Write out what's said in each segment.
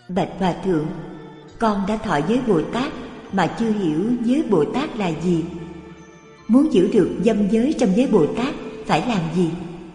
Bạch Hòa Thượng, con đã thọ giới Bồ Tát mà chưa hiểu giới Bồ Tát là gì. Muốn giữ được dâm giới trong giới Bồ Tát phải làm gì?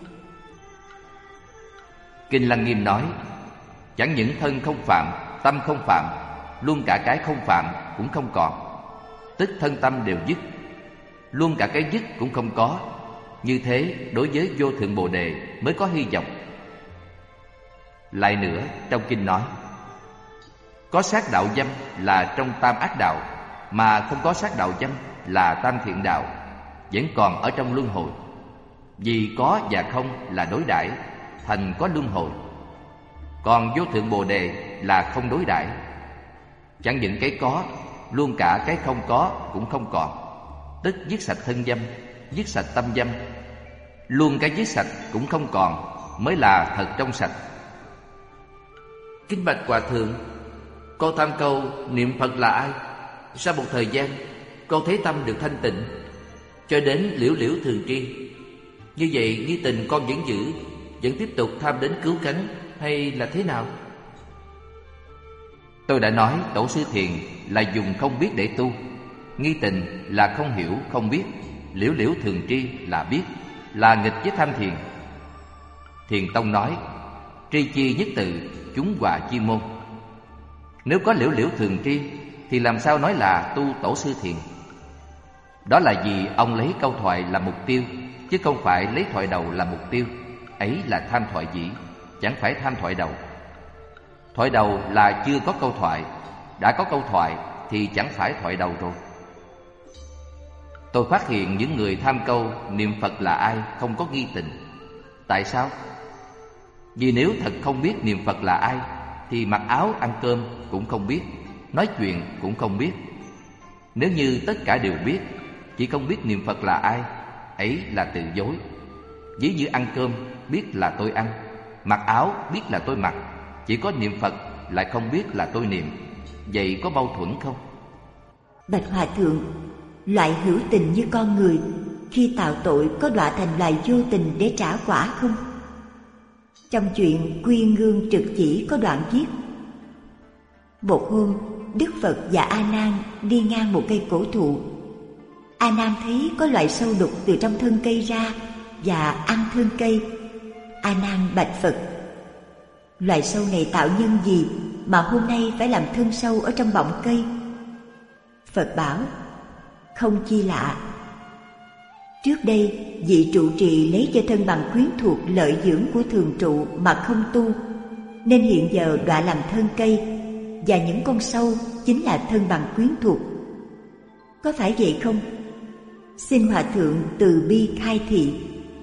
Kinh Lăng Nghiêm nói, chẳng những thân không phạm, tâm không phạm, luôn cả cái không phạm cũng không còn, tức thân tâm đều dứt, luôn cả cái dứt cũng không có. Như thế đối với vô thượng Bồ Đề mới có hy vọng. Lại nữa, trong kinh nói, có sát đạo dâm là trong tam ác đạo, mà không có sát đạo dâm là tam thiện đạo, vẫn còn ở trong luân hồi. Vì có và không là đối đãi, thành có luân hồi. Còn vô thượng Bồ Đề là không đối đãi. Chẳng những cái có, luôn cả cái không có cũng không còn, tức dứt sạch thân dâm, dứt sạch tâm dâm. Luôn cái dứt sạch cũng không còn mới là thật trong sạch. Kính bạch Hòa Thượng, con tham câu niệm Phật là ai? Sau một thời gian, con thấy tâm được thanh tịnh, cho đến liễu liễu thường tri. Như vậy nghi tình con vẫn giữ, vẫn tiếp tục tham đến cứu cánh, hay là thế nào? Tôi đã nói Tổ sư Thiền là dùng không biết để tu, nghi tình là không hiểu không biết, liễu liễu thường tri là biết, là nghịch với tham thiền. Thiền Tông nói, tri chi nhất tự, chúng hòa chi môn. Nếu có liễu liễu thường tri thì làm sao nói là tu Tổ sư Thiền? Đó là vì ông lấy câu thoại là mục tiêu, chứ không phải lấy thoại đầu là mục tiêu. Ấy là tham thoại dĩ, chẳng phải tham thoại đầu. Thoại đầu là chưa có câu thoại, đã có câu thoại thì chẳng phải thoại đầu rồi. Tôi phát hiện những người tham câu niệm Phật là ai không có nghi tình. Tại sao? Vì nếu thật không biết niệm Phật là ai thì mặc áo ăn cơm cũng không biết, nói chuyện cũng không biết. Nếu như tất cả đều biết, chỉ không biết niệm Phật là ai, ấy là từ dối. Ví như ăn cơm biết là tôi ăn, mặc áo biết là tôi mặc, chỉ có niệm Phật lại không biết là tôi niệm. Vậy có mâu thuẫn không? Bạch Hòa Thượng, loại hữu tình như con người khi tạo tội có đọa thành loài vô tình để trả quả không? Trong chuyện Quy Ngương Trực Chỉ có đoạn viết, một hôm Đức Phật và A Nan đi ngang một cây cổ thụ. A Nan thấy có loại sâu đục từ trong thân cây ra và ăn thân cây. A Nan bạch Phật, loài sâu này tạo nhân gì mà hôm nay phải làm thân sâu ở trong bọng cây? Phật bảo, không chi lạ. Trước đây vị trụ trì lấy cho thân bằng quyến thuộc lợi dưỡng của thường trụ mà không tu, nên hiện giờ đọa làm thân cây, và những con sâu chính là thân bằng quyến thuộc. Có phải vậy không? Xin Hòa Thượng từ bi khai thị.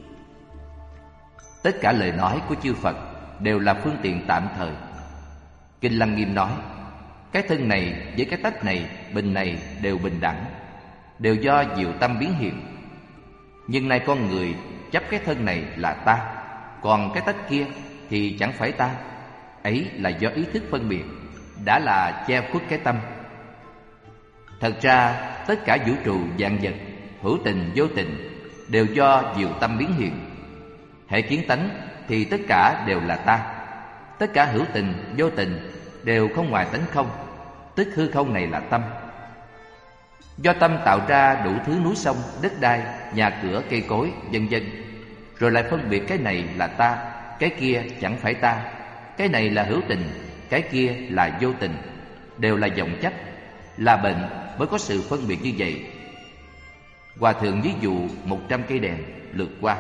Tất cả lời nói của chư Phật đều là phương tiện tạm thời. Kinh Lăng Nghiêm nói, cái thân này với cái tách này, bình này đều bình đẳng, đều do diệu tâm biến hiện. Nhưng nay con người chấp cái thân này là ta, còn cái tách kia thì chẳng phải ta. Ấy là do ý thức phân biệt, đã là che khuất cái tâm. Thật ra tất cả vũ trụ vạn vật, hữu tình vô tình, đều do diệu tâm biến hiện. Hễ kiến tánh thì tất cả đều là ta. Tất cả hữu tình vô tình đều không ngoài tánh không, tức hư không này là tâm. Do tâm tạo ra đủ thứ núi sông, đất đai, nhà cửa, cây cối, vân vân, rồi lại phân biệt cái này là ta, cái kia chẳng phải ta, cái này là hữu tình, cái kia là vô tình, đều là vọng chấp, là bệnh mới có sự phân biệt như vậy. Hòa Thượng ví dụ 100 cây đèn lượt qua.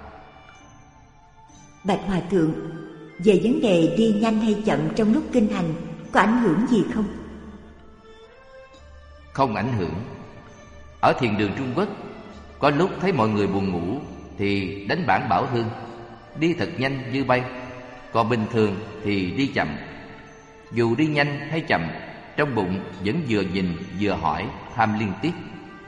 Bạch Hòa Thượng, về vấn đề đi nhanh hay chậm trong lúc kinh hành có ảnh hưởng gì không? Không ảnh hưởng. Ở thiền đường Trung Quốc, có lúc thấy mọi người buồn ngủ thì đánh bản bảo hương, đi thật nhanh như bay. Còn bình thường thì đi chậm. Dù đi nhanh hay chậm, trong bụng vẫn vừa nhìn vừa hỏi, tham liên tiếp.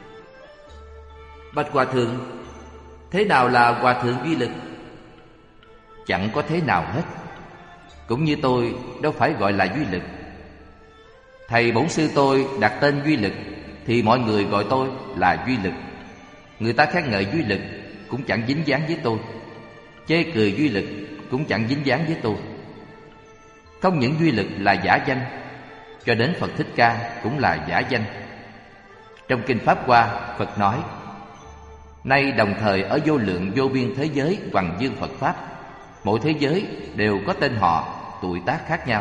Bạch Hòa Thượng, thế nào là Hòa Thượng duy lực? Chẳng có thế nào hết. Cũng như tôi đâu phải gọi là duy lực. Thầy bổn sư tôi đặt tên duy lực thì mọi người gọi tôi là duy lực. Người ta khen ngợi duy lực cũng chẳng dính dáng với tôi, chê cười duy lực cũng chẳng dính dáng với tôi. Không những duy lực là giả danh, cho đến Phật Thích Ca cũng là giả danh. Trong Kinh Pháp Hoa, Phật nói: nay đồng thời ở vô lượng vô biên thế giới hoằng dương Phật Pháp, mỗi thế giới đều có tên họ, tuổi tác khác nhau.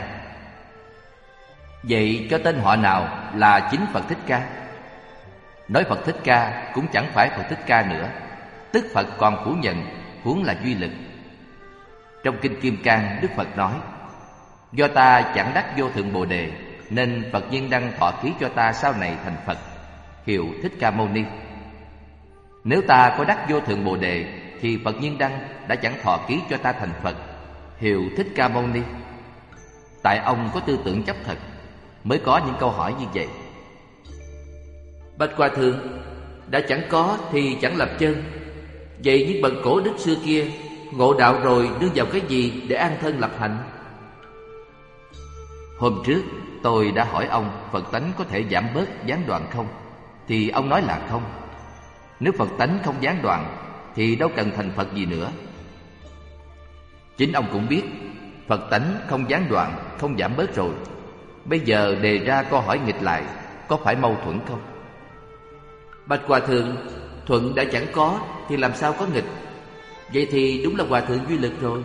Vậy cho tên họ nào là chính Phật Thích Ca? Nói Phật Thích Ca cũng chẳng phải Phật Thích Ca nữa, tức Phật còn phủ nhận, huống là duy lực. Trong Kinh Kim Cang, Đức Phật nói: do ta chẳng đắc vô thượng Bồ Đề, nên Phật Nhiên Đăng thọ ký cho ta sau này thành Phật, hiệu Thích Ca Mâu Ni. Nếu ta có đắc vô thượng Bồ Đề, thì Phật Nhiên Đăng đã chẳng thọ ký cho ta thành Phật, hiệu Thích Ca Mâu Ni. Tại ông có tư tưởng chấp thật, mới có những câu hỏi như vậy. Bạch Hòa Thượng, đã chẳng có thì chẳng lập chân. Vậy những bậc cổ đức xưa kia ngộ đạo rồi nương vào cái gì để an thân lập hạnh? Hôm trước tôi đã hỏi ông Phật tánh có thể giảm bớt gián đoạn không, thì ông nói là không. Nếu Phật tánh không gián đoạn thì đâu cần thành Phật gì nữa. Chính ông cũng biết Phật tánh không gián đoạn, không giảm bớt rồi. Bây giờ đề ra câu hỏi nghịch lại, có phải mâu thuẫn không? Bạch Hòa Thượng, thuận đã chẳng có thì làm sao có nghịch? Vậy thì đúng là Hòa Thượng duy lực rồi.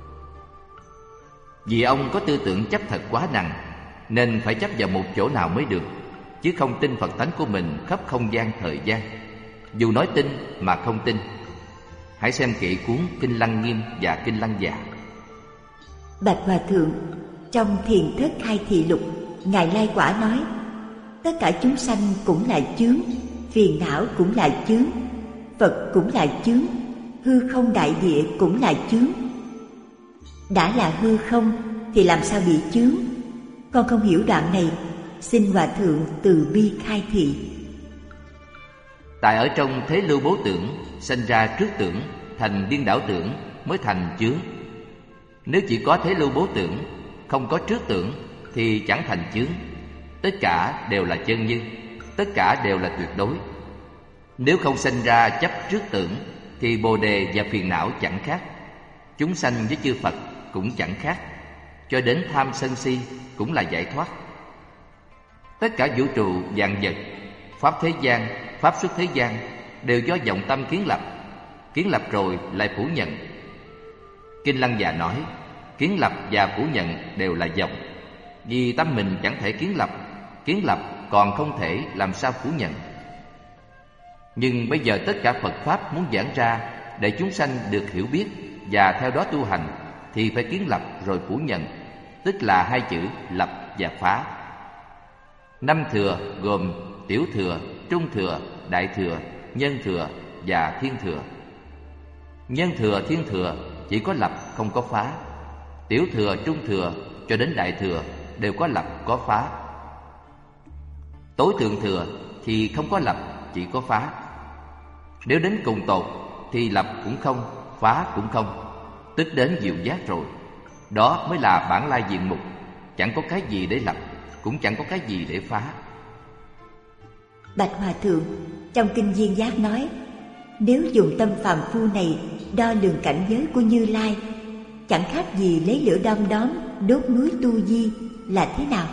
Vì ông có tư tưởng chấp thật quá nặng, nên phải chấp vào một chỗ nào mới được, chứ không tin Phật tánh của mình khắp không gian thời gian. Dù nói tin mà không tin. Hãy xem kỹ cuốn Kinh Lăng Nghiêm và Kinh Lăng Già. Bạch Hòa Thượng, trong Thiền Thất Khai Thị Lục, Ngài Lai Quả nói: tất cả chúng sanh cũng là chướng, phiền não cũng là chướng, Phật cũng là chướng, hư không đại địa cũng là chướng. Đã là hư không thì làm sao bị chướng? Con không hiểu đoạn này, xin Hòa Thượng từ bi khai thị. Tại ở trong thế lưu bố tưởng, sinh ra trước tưởng, thành điên đảo tưởng mới thành chướng. Nếu chỉ có thế lưu bố tưởng, không có trước tưởng, thì chẳng thành chướng. Tất cả đều là chân như, tất cả đều là tuyệt đối. Nếu không sinh ra chấp trước tưởng, thì bồ đề và phiền não chẳng khác. Chúng sanh với chư Phật cũng chẳng khác. Cho đến tham sân si cũng là giải thoát. Tất cả vũ trụ vạn vật, pháp thế gian, pháp xuất thế gian đều do vọng tâm kiến lập. Kiến lập rồi lại phủ nhận. Kinh Lăng Già nói: kiến lập và phủ nhận đều là vọng. Vì tâm mình chẳng thể kiến lập còn không thể làm sao phủ nhận. Nhưng bây giờ tất cả Phật Pháp muốn giảng ra để chúng sanh được hiểu biết và theo đó tu hành, thì phải kiến lập rồi phủ nhận, tức là hai chữ lập và phá. Năm thừa gồm tiểu thừa, trung thừa, đại thừa, nhân thừa và thiên thừa. Nhân thừa, thiên thừa chỉ có lập không có phá. Tiểu thừa, trung thừa cho đến đại thừa đều có lập có phá. Tối thượng thừa thì không có lập, chỉ có phá. Nếu đến cùng tột thì lập cũng không, phá cũng không, tức đến diệu giác rồi. Đó mới là bản lai diện mục. Chẳng có cái gì để lập, cũng chẳng có cái gì để phá. Bạch Hòa Thượng, trong Kinh Duyên Giác nói: nếu dùng tâm phàm phu này đo lường cảnh giới của Như Lai, chẳng khác gì lấy lửa đom đóm đốt núi Tu Di, là thế nào?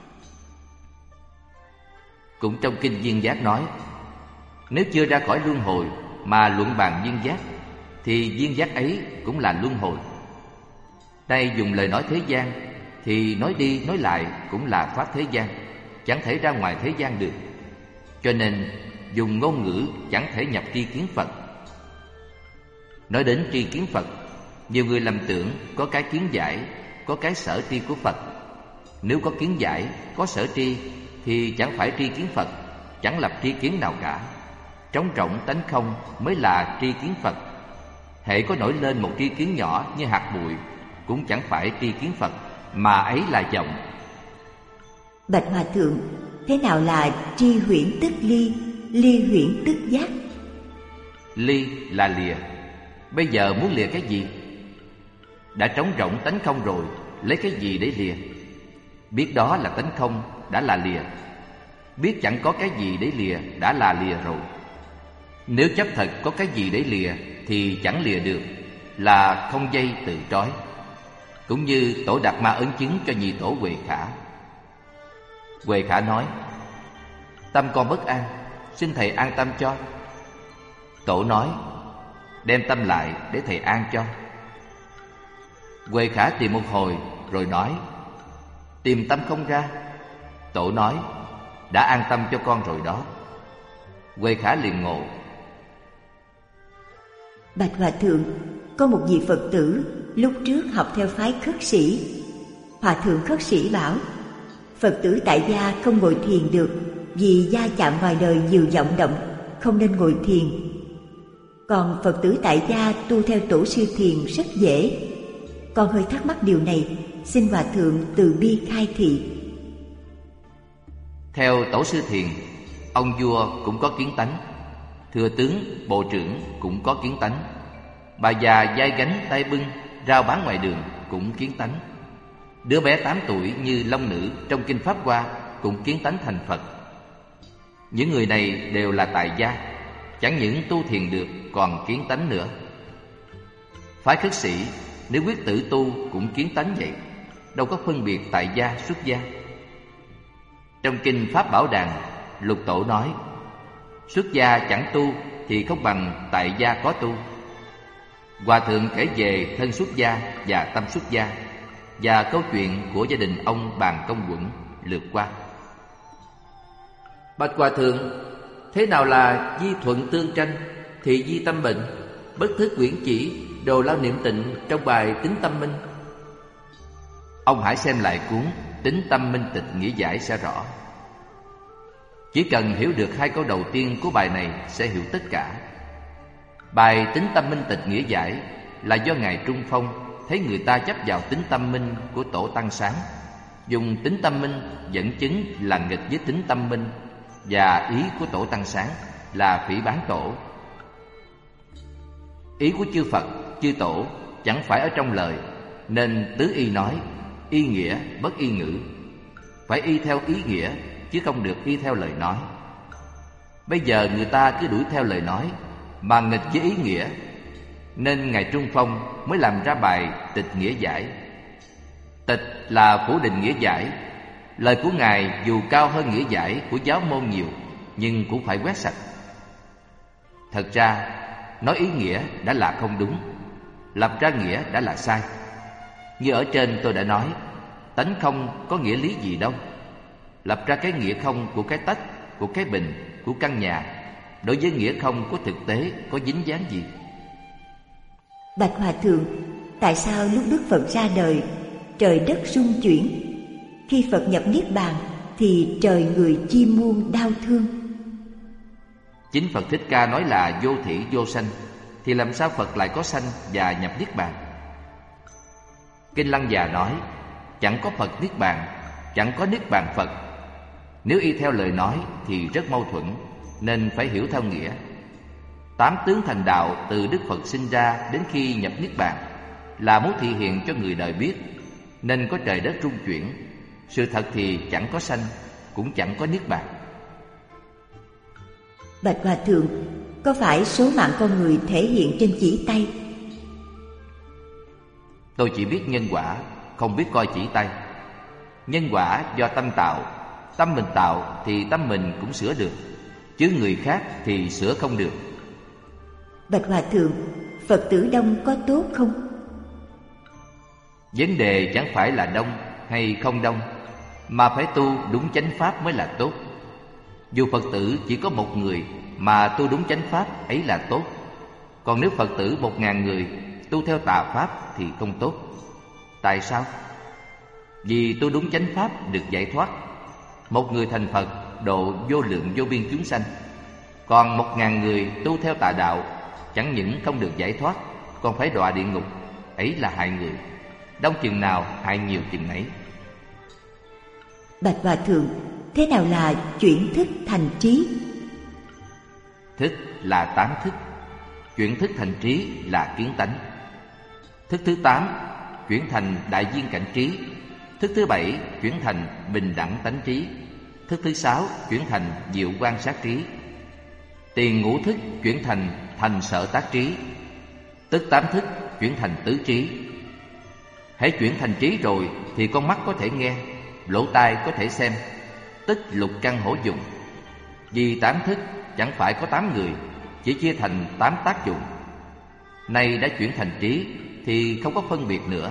Cũng trong Kinh Duyên Giác nói: nếu chưa ra khỏi luân hồi mà luận bàn duyên giác, thì duyên giác ấy cũng là luân hồi. Đây dùng lời nói thế gian, thì nói đi nói lại cũng là pháp thế gian, chẳng thể ra ngoài thế gian được. Cho nên dùng ngôn ngữ chẳng thể nhập tri kiến Phật. Nói đến tri kiến Phật, nhiều người lầm tưởng có cái kiến giải, có cái sở tri của Phật. Nếu có kiến giải, có sở tri, thì chẳng phải tri kiến Phật, chẳng lập tri kiến nào cả. Trống rỗng tánh không mới là tri kiến Phật. Hễ có nổi lên một tri kiến nhỏ như hạt bụi, cũng chẳng phải tri kiến Phật, mà ấy là vọng. Bạch Hòa Thượng, thế nào là tri huyễn tức ly, ly huyễn tức giác? Ly là lìa. Bây giờ muốn lìa cái gì? Đã trống rỗng tánh không rồi, lấy cái gì để lìa? Biết đó là tánh không đã là lìa. Biết chẳng có cái gì để lìa đã là lìa rồi. Nếu chấp thật có cái gì để lìa thì chẳng lìa được, là không dây tự trói. cũng như Tổ Đạt Ma ấn chứng cho nhị tổ Huệ Khả. Huệ Khả nói: tâm con bất an, xin thầy an tâm cho. Tổ nói: đem tâm lại để thầy an cho. Huệ Khả tìm một hồi rồi nói: tìm tâm không ra. Tổ nói: đã an tâm cho con rồi đó. Huệ Khả liền ngộ. Bạch Hòa Thượng, có một vị Phật tử lúc trước học theo phái Khất Sĩ. Hòa Thượng Khất Sĩ bảo Phật tử tại gia không ngồi thiền được vì gia chạm ngoài đời nhiều vọng động, không nên ngồi thiền. Còn Phật tử tại gia tu theo tổ sư thiền rất dễ. Con hơi thắc mắc điều này, xin Hòa Thượng từ bi khai thị. Theo tổ sư thiền, ông vua cũng có kiến tánh, thừa tướng, bộ trưởng cũng có kiến tánh, bà già vai gánh tay bưng rao bán ngoài đường cũng kiến tánh. Đứa bé 8 tuổi như Long Nữ trong kinh Pháp Hoa cũng kiến tánh thành Phật. Những người này đều là tại gia, chẳng những tu thiền được còn kiến tánh nữa. Phái Khất Sĩ nếu quyết tử tu cũng kiến tánh vậy, đâu có phân biệt tại gia xuất gia. Trong kinh Pháp Bảo Đàn, Lục Tổ nói: xuất gia chẳng tu thì không bằng tại gia có tu. Hòa Thượng kể về thân xuất gia và tâm xuất gia và câu chuyện của gia đình ông Bàn Công Quẩn lượt qua. Bạch Hòa Thượng, thế nào là di thuận tương tranh, thị di tâm bệnh, bất thức quyển chỉ, đồ lao niệm tịnh trong bài Tính Tâm Minh? Ông hãy xem lại cuốn Tính Tâm Minh Tịch nghĩa giải sẽ rõ. Chỉ cần hiểu được 2 câu đầu tiên của bài này sẽ hiểu tất cả. Bài Tính Tâm Minh Tịch nghĩa giải là do Ngài Trung Phong thấy người ta chấp vào tính tâm minh của Tổ Tăng Sáng, dùng tính tâm minh dẫn chứng là nghịch với tính tâm minh, và ý của Tổ Tăng Sáng là phỉ báng Tổ. Ý của chư Phật, chư Tổ chẳng phải ở trong lời, nên tứ y nói y nghĩa bất y ngữ, phải y theo ý nghĩa chứ không được y theo lời nói. Bây giờ người ta cứ đuổi theo lời nói mà nghịch với ý nghĩa, nên Ngài Trung Phong mới làm ra bài Tịch nghĩa giải. Tịch là phủ định nghĩa giải. Lời của Ngài dù cao hơn nghĩa giải của giáo môn nhiều, nhưng cũng phải quét sạch. Thật ra nói ý nghĩa đã là không đúng, lập ra nghĩa đã là sai. Như ở trên tôi đã nói, tánh không có nghĩa lý gì đâu. Lập ra cái nghĩa không của cái tách, của cái bình, của căn nhà, đối với nghĩa không của thực tế có dính dáng gì? Bạch Hòa Thượng, tại sao lúc Đức Phật ra đời, trời đất rung chuyển, khi Phật nhập Niết Bàn thì trời người chim muôn đau thương? Chính Phật Thích Ca nói là vô thỉ vô sanh, thì làm sao Phật lại có sanh và nhập Niết Bàn? Kinh Lăng Già nói chẳng có Phật Niết Bàn, chẳng có Niết Bàn Phật. Nếu y theo lời nói thì rất mâu thuẫn, nên phải hiểu theo nghĩa. 8 tướng thành đạo từ Đức Phật sinh ra đến khi nhập Niết Bàn là muốn thị hiện cho người đời biết, nên có trời đất rung chuyển. Sự thật thì chẳng có sanh, cũng chẳng có Niết Bàn. Bạch Hòa Thượng, có phải số mạng con người thể hiện trên chỉ tay? Tôi chỉ biết nhân quả, không biết coi chỉ tay. Nhân quả do tâm tạo, tâm mình tạo thì tâm mình cũng sửa được, chứ người khác thì sửa không được. Bạch Hòa Thượng, Phật tử đông có tốt không? Vấn đề chẳng phải là đông hay không đông, mà phải tu đúng chánh pháp mới là tốt. Dù Phật tử chỉ có 1 người mà tu đúng chánh pháp ấy là tốt. Còn nếu Phật tử 1000 người tu theo tà pháp thì không tốt. Tại sao? Vì tu đúng chánh pháp được giải thoát. 1 người thành Phật độ vô lượng vô biên chúng sanh, còn 1000 người tu theo tà đạo chẳng những không được giải thoát, còn phải đọa địa ngục. Ấy là hại người, đông chừng nào hại nhiều chừng nấy. Bạch Hòa Thượng, thế nào là chuyển thức thành trí? Thức là 8 thức, chuyển thức thành trí là kiến tánh. Thức thứ 8 chuyển thành đại viên cảnh trí. Thức thứ 7 chuyển thành bình đẳng tánh trí. Thức thứ 6 chuyển thành diệu quan sát trí. Tiền ngũ thức chuyển thành sở tác trí. Tức 8 thức chuyển thành tứ trí. Hễ chuyển thành trí rồi thì con mắt có thể nghe, lỗ tai có thể xem, tức lục căn hổ dụng. Vì 8 thức chẳng phải có 8 người, chỉ chia thành 8 tác dụng. Nay đã chuyển thành trí thì không có phân biệt nữa.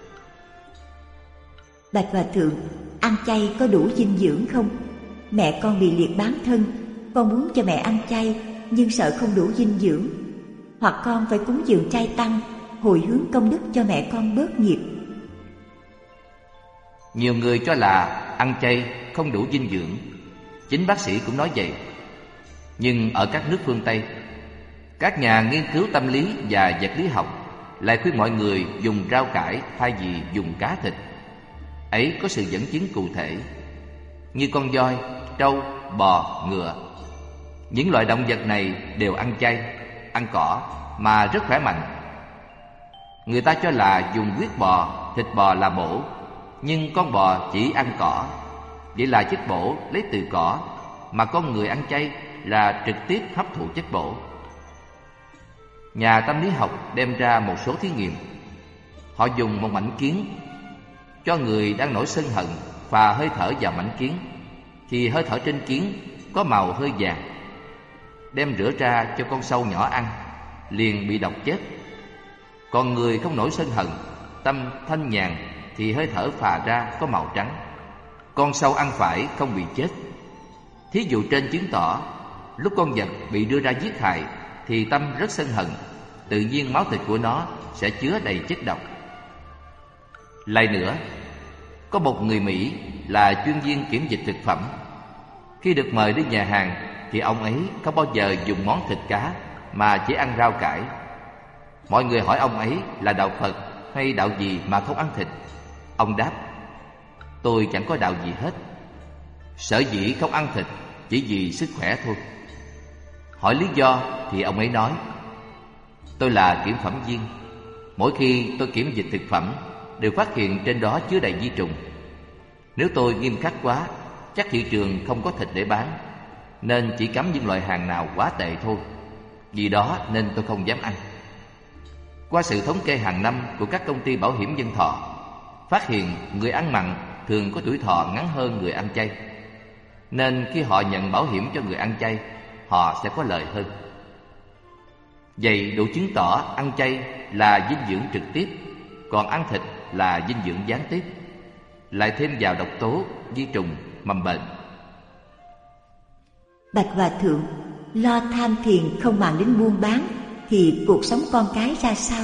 Bạch Hòa Thượng, ăn chay có đủ dinh dưỡng không? Mẹ con bị liệt bán thân, con muốn cho mẹ ăn chay nhưng sợ không đủ dinh dưỡng. Hoặc con phải cúng dường chay tăng, hồi hướng công đức cho mẹ con bớt nghiệp. Nhiều người cho là ăn chay không đủ dinh dưỡng. Chính bác sĩ cũng nói vậy. Nhưng ở các nước phương Tây, các nhà nghiên cứu tâm lý và vật lý học lại khuyên mọi người dùng rau cải thay vì dùng cá thịt. Ấy có sự dẫn chứng cụ thể, như con voi, trâu, bò, ngựa. Những loại động vật này đều ăn chay, ăn cỏ mà rất khỏe mạnh. Người ta cho là dùng huyết bò, thịt bò là bổ, nhưng con bò chỉ ăn cỏ. Vậy là chất bổ lấy từ cỏ, mà con người ăn chay là trực tiếp hấp thụ chất bổ. Nhà tâm lý học đem ra một số thí nghiệm. Họ dùng một mảnh kiến, cho người đang nổi sân hận phà hơi thở vào mảnh kiến, thì hơi thở trên kiến có màu hơi vàng. Đem rửa ra cho con sâu nhỏ ăn, liền bị độc chết. Còn người không nổi sân hận, tâm thanh nhàn, thì hơi thở phà ra có màu trắng. Con sâu ăn phải không bị chết. Thí dụ trên chứng tỏ lúc con vật bị đưa ra giết hại thì tâm rất sân hận, tự nhiên máu thịt của nó sẽ chứa đầy chất độc. Lại nữa, có một người Mỹ là chuyên viên kiểm dịch thực phẩm. Khi được mời đi nhà hàng thì ông ấy không bao giờ dùng món thịt cá mà chỉ ăn rau cải. Mọi người hỏi ông ấy là đạo Phật hay đạo gì mà không ăn thịt. Ông đáp: tôi chẳng có đạo gì hết. Sở dĩ không ăn thịt chỉ vì sức khỏe thôi. Hỏi lý do thì ông ấy nói: tôi là kiểm phẩm viên. Mỗi khi tôi kiểm dịch thực phẩm đều phát hiện trên đó chứa đầy vi trùng. Nếu tôi nghiêm khắc quá, chắc thị trường không có thịt để bán, nên chỉ cấm những loại hàng nào quá tệ thôi. Vì đó nên tôi không dám ăn. Qua sự thống kê hàng năm của các công ty bảo hiểm nhân thọ, phát hiện người ăn mặn thường có tuổi thọ ngắn hơn người ăn chay. Nên khi họ nhận bảo hiểm cho người ăn chay, họ sẽ có lợi hơn. Vậy đủ chứng tỏ ăn chay là dinh dưỡng trực tiếp, còn ăn thịt là dinh dưỡng gián tiếp, lại thêm vào độc tố, vi trùng, mầm bệnh. Bạch Hòa Thượng, lo tham thiền không màng đến buôn bán thì cuộc sống con cái ra sao?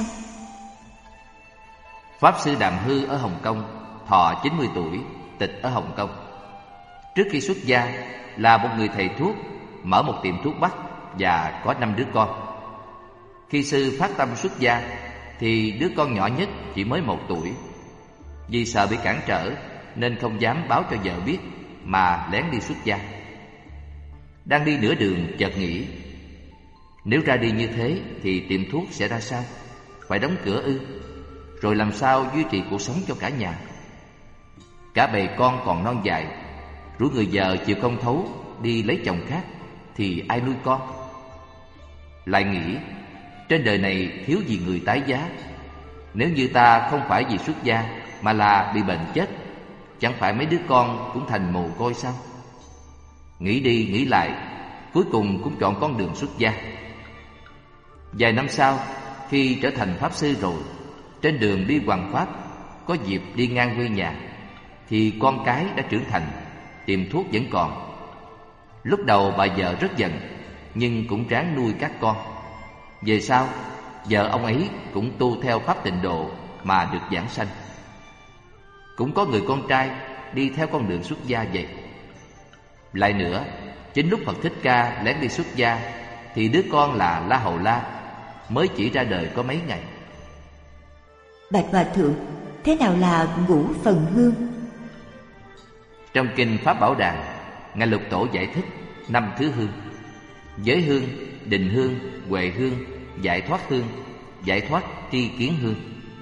Pháp sư Đàm Hư ở Hồng Kông thọ 90 tuổi, tịch ở Hồng Kông. Trước khi xuất gia là một người thầy thuốc, mở một tiệm thuốc bắc và có 5 đứa con. Khi sư phát tâm xuất gia thì đứa con nhỏ nhất chỉ mới 1 tuổi. Vì sợ bị cản trở nên không dám báo cho vợ biết mà lén đi xuất gia. Đang đi nửa đường chợt nghĩ, nếu ra đi như thế thì tiệm thuốc sẽ ra sao? Phải đóng cửa ư? Rồi làm sao duy trì cuộc sống cho cả nhà? Cả bầy con còn non dài, rủ người vợ chịu không thấu đi lấy chồng khác thì ai nuôi con? Lại nghĩ, trên đời này thiếu gì người tái giá. Nếu như ta không phải vì xuất gia mà là bị bệnh chết, chẳng phải mấy đứa con cũng thành mồ côi sao? Nghĩ đi nghĩ lại, cuối cùng cũng chọn con đường xuất gia. Vài năm sau, khi trở thành pháp sư rồi, trên đường đi hoằng pháp, có dịp đi ngang quê nhà, thì con cái đã trưởng thành, tiệm thuốc vẫn còn. Lúc đầu bà vợ rất giận, nhưng cũng ráng nuôi các con. Về sau, vợ ông ấy cũng tu theo pháp tịnh độ mà được giảng sanh. Cũng có người con trai đi theo con đường xuất gia vậy. Lại nữa, chính lúc Phật Thích Ca lén đi xuất gia thì đứa con là La Hầu La mới chỉ ra đời có mấy ngày. Bạch Hòa Thượng, thế nào là ngũ phần hương? Trong kinh Pháp Bảo Đàn, Ngài Lục Tổ giải thích 5 thứ hương: giới hương, định hương, huệ hương, giải thoát hương, giải thoát tri kiến hương.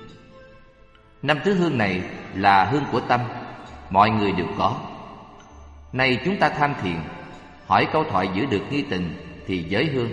5 thứ hương này là hương của tâm, mọi người đều có. Nay chúng ta tham thiền, hỏi câu thoại giữ được nghi tình thì giới hương,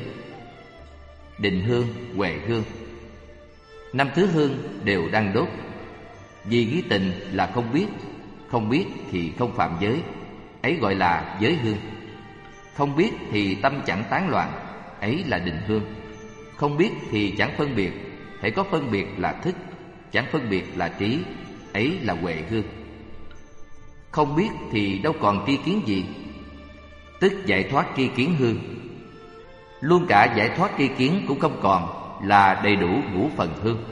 định hương, huệ hương. 5 thứ hương đều đang đốt. Vì nghi tình là không biết thì không phạm giới, ấy gọi là giới hương. Không biết thì tâm chẳng tán loạn, ấy là định hương. Không biết thì chẳng phân biệt, hễ có phân biệt là thức, chẳng phân biệt là trí, ấy là huệ hương. Không biết thì đâu còn tri kiến gì, tức giải thoát tri kiến hương. Luôn cả giải thoát tri kiến cũng không còn, là đầy đủ ngũ phần hương.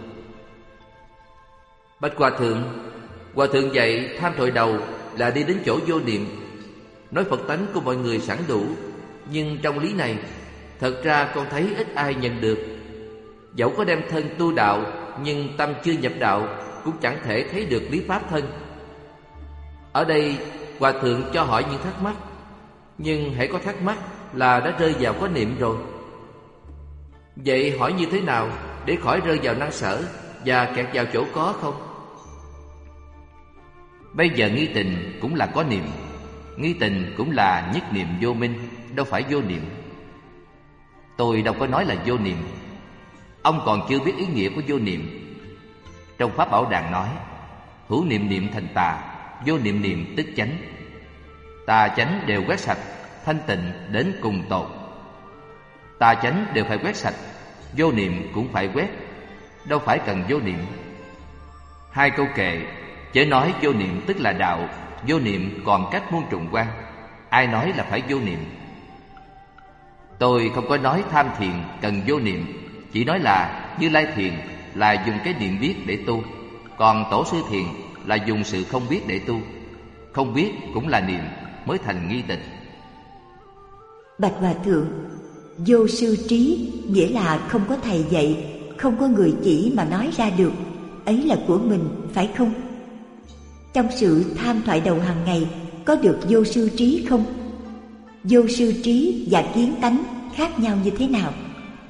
Bạch Hòa thượng dạy tham thoại đầu là đi đến chỗ vô niệm. Nói Phật tánh của mọi người sẵn đủ, nhưng trong lý này thật ra con thấy ít ai nhận được. Dẫu có đem thân tu đạo, nhưng tâm chưa nhập đạo cũng chẳng thể thấy được lý pháp thân. Ở đây Hòa thượng cho hỏi những thắc mắc, nhưng hễ có thắc mắc là đã rơi vào có niệm rồi. Vậy hỏi như thế nào để khỏi rơi vào năng sở và kẹt vào chỗ có không? Bây giờ nghi tình cũng là có niệm, nghi tình cũng là nhất niệm vô minh, đâu phải vô niệm. Tôi đâu có nói là vô niệm. Ông còn chưa biết ý nghĩa của vô niệm. Trong Pháp Bảo Đàn nói: hữu niệm niệm thành tà, vô niệm niệm tức chánh. Tà chánh đều quét sạch, thanh tịnh đến cùng tột. Tà chánh đều phải quét sạch, vô niệm cũng phải quét, đâu phải cần vô niệm. Hai câu kệ, chớ nói vô niệm tức là đạo, vô niệm còn cách muôn trùng quan. Ai nói là phải vô niệm? Tôi không có nói tham thiền cần vô niệm, chỉ nói là Như Lai thiền là dùng cái niệm biết để tu, còn Tổ sư thiền là dùng sự không biết để tu. Không biết cũng là niệm, mới thành nghi tình. Bạch Hòa thượng, vô sư trí nghĩa là không có thầy dạy, không có người chỉ mà nói ra được, ấy là của mình, phải không? Trong sự tham thoại đầu hàng ngày có được vô sư trí không? Vô sư trí và kiến tánh khác nhau như thế nào?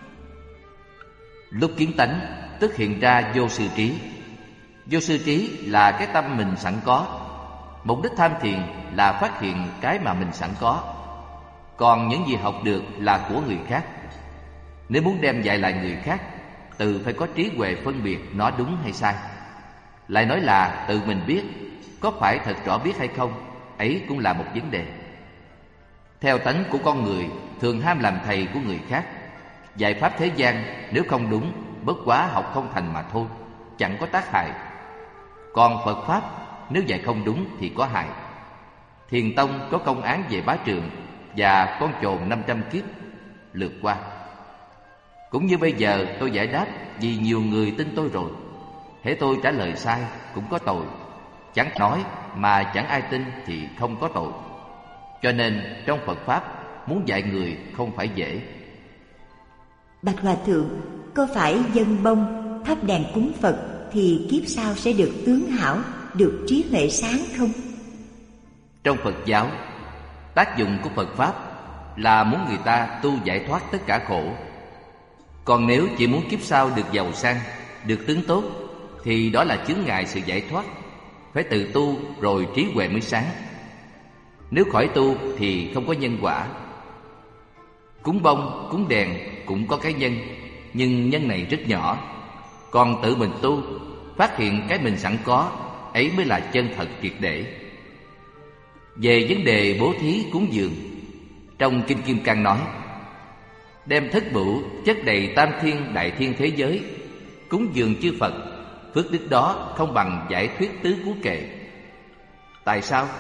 Lúc kiến tánh tức hiện ra vô sư trí. Vô sư trí là cái tâm mình sẵn có. Mục đích tham thiền là phát hiện cái mà mình sẵn có. Còn những gì học được là của người khác. Nếu muốn đem dạy lại người khác, tự phải có trí huệ phân biệt nó đúng hay sai. Lại nói là tự mình biết, có phải thật rõ biết hay không, ấy cũng là một vấn đề. Theo tánh của con người, thường ham làm thầy của người khác. Dạy pháp thế gian nếu không đúng, bất quá học không thành mà thôi, chẳng có tác hại. Còn Phật Pháp nếu dạy không đúng thì có hại. Thiền tông có công án về Bá Trượng và con chồn 500 kiếp lượt qua. Cũng như bây giờ tôi giải đáp vì nhiều người tin tôi rồi. Hễ tôi trả lời sai cũng có tội. Chẳng nói mà chẳng ai tin thì không có tội. Cho nên trong Phật Pháp muốn dạy người không phải dễ. Bạch Hòa thượng, có phải dâng bông thắp đèn cúng Phật thì kiếp sau sẽ được tướng hảo, được trí huệ sáng không? Trong Phật giáo, tác dụng của Phật Pháp là muốn người ta tu giải thoát tất cả khổ. Còn nếu chỉ muốn kiếp sau được giàu sang, được tướng tốt, thì đó là chướng ngại sự giải thoát. Phải tự tu rồi trí huệ mới sáng. Nếu khỏi tu thì không có nhân quả. Cúng bông, cúng đèn cũng có cái nhân, nhưng nhân này rất nhỏ. Còn tự mình tu, phát hiện cái mình sẵn có, ấy mới là chân thật triệt để. Về vấn đề bố thí cúng dường, trong Kinh Kim Cang nói: đem thất bửu chất đầy tam thiên đại thiên thế giới, cúng dường chư Phật, phước đức đó không bằng giải thuyết tứ cú kệ. Tại sao?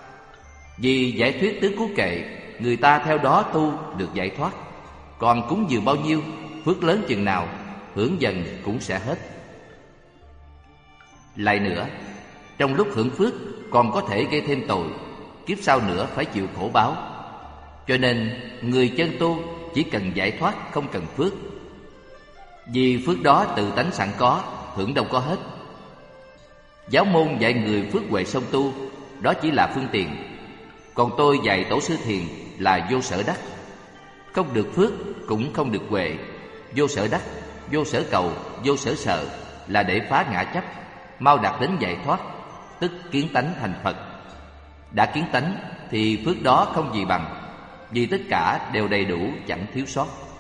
Vì giải thuyết tứ cú kệ, người ta theo đó tu được giải thoát. Còn cúng dường bao nhiêu, phước lớn chừng nào, hưởng dần cũng sẽ hết. Lại nữa, trong lúc hưởng phước còn có thể gây thêm tội, kiếp sau nữa phải chịu khổ báo. Cho nên người chân tu chỉ cần giải thoát, không cần phước. Vì phước đó tự tánh sẵn có, hưởng đâu có hết. Giáo môn dạy người phước huệ song tu, đó chỉ là phương tiện. Còn tôi dạy Tổ sư thiền là vô sở đắc. Không được phước cũng không được huệ. Vô sở đắc, vô sở cầu, vô sở sợ là để phá ngã chấp, mau đạt đến giải thoát, tức kiến tánh thành Phật. Đã kiến tánh thì phước đó không gì bằng, vì tất cả đều đầy đủ chẳng thiếu sót.